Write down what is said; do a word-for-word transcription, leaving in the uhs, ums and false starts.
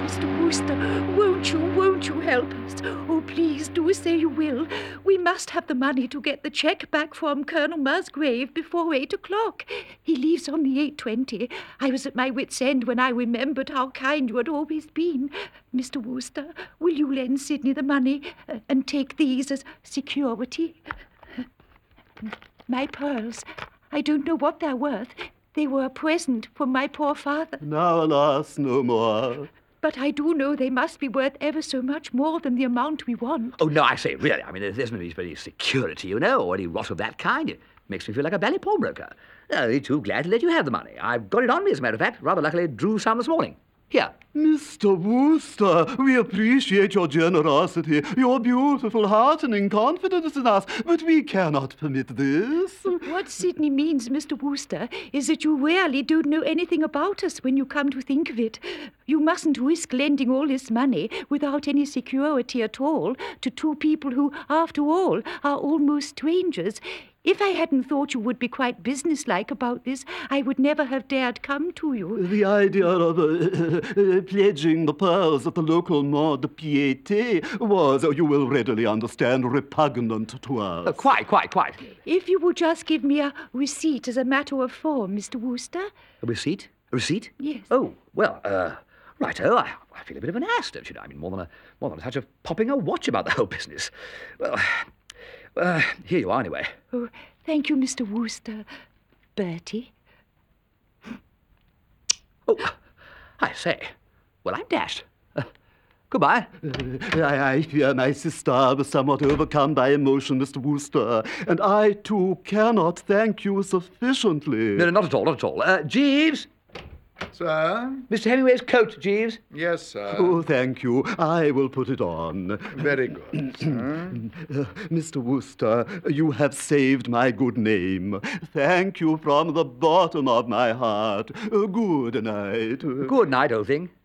Mister Wooster, won't you, won't you help us? Oh, please do say you will. We must have the money to get the cheque back from Colonel Musgrave before eight o'clock. He leaves on the eight twenty. I was at my wit's end when I remembered how kind you had always been. Mister Wooster, will you lend Sidney the money uh, and take these as security? My pearls. I don't know what they're worth. They were a present from my poor father. Now, alas, no more. But I do know they must be worth ever so much more than the amount we want. Oh, no, I say, really, I mean, there isn't any any security, you know, or any rot of that kind. It makes me feel like a bally pawnbroker. I'm only too glad to let you have the money. I've got it on me, as a matter of fact. Rather luckily drew some this morning. Here. Mister Wooster, we appreciate your generosity, your beautiful, heartening confidence in us, but we cannot permit this. What Sidney means, Mister Wooster, is that you really don't know anything about us when you come to think of it. You mustn't risk lending all this money without any security at all to two people who, after all, are almost strangers. If I hadn't thought you would be quite businesslike about this, I would never have dared come to you. The idea of uh, uh, pledging the pearls at the local Mont de Piété was, uh, you will readily understand, repugnant to us. Uh, quite, quite, quite. If you would just give me a receipt as a matter of form, Mister Wooster. A receipt? A receipt? Yes. Oh, well, uh, righto. I, I feel a bit of an ass, don't you know? I mean, more than a, more than a touch of popping a watch about the whole business. Well, uh, here you are, anyway. Oh, thank you, Mister Wooster. Bertie? Oh, I say. Well, I'm dashed. Uh, goodbye. Uh, I, I fear my sister was somewhat overcome by emotion, Mister Wooster, and I, too, cannot thank you sufficiently. No, no, not at all, not at all. Uh, Jeeves? Sir? Mister Hemingway's coat, Jeeves. Yes, sir. Oh, thank you. I will put it on. Very good, sir. Uh, Mister Wooster, you have saved my good name. Thank you from the bottom of my heart. Uh, good night. Good night, old thing.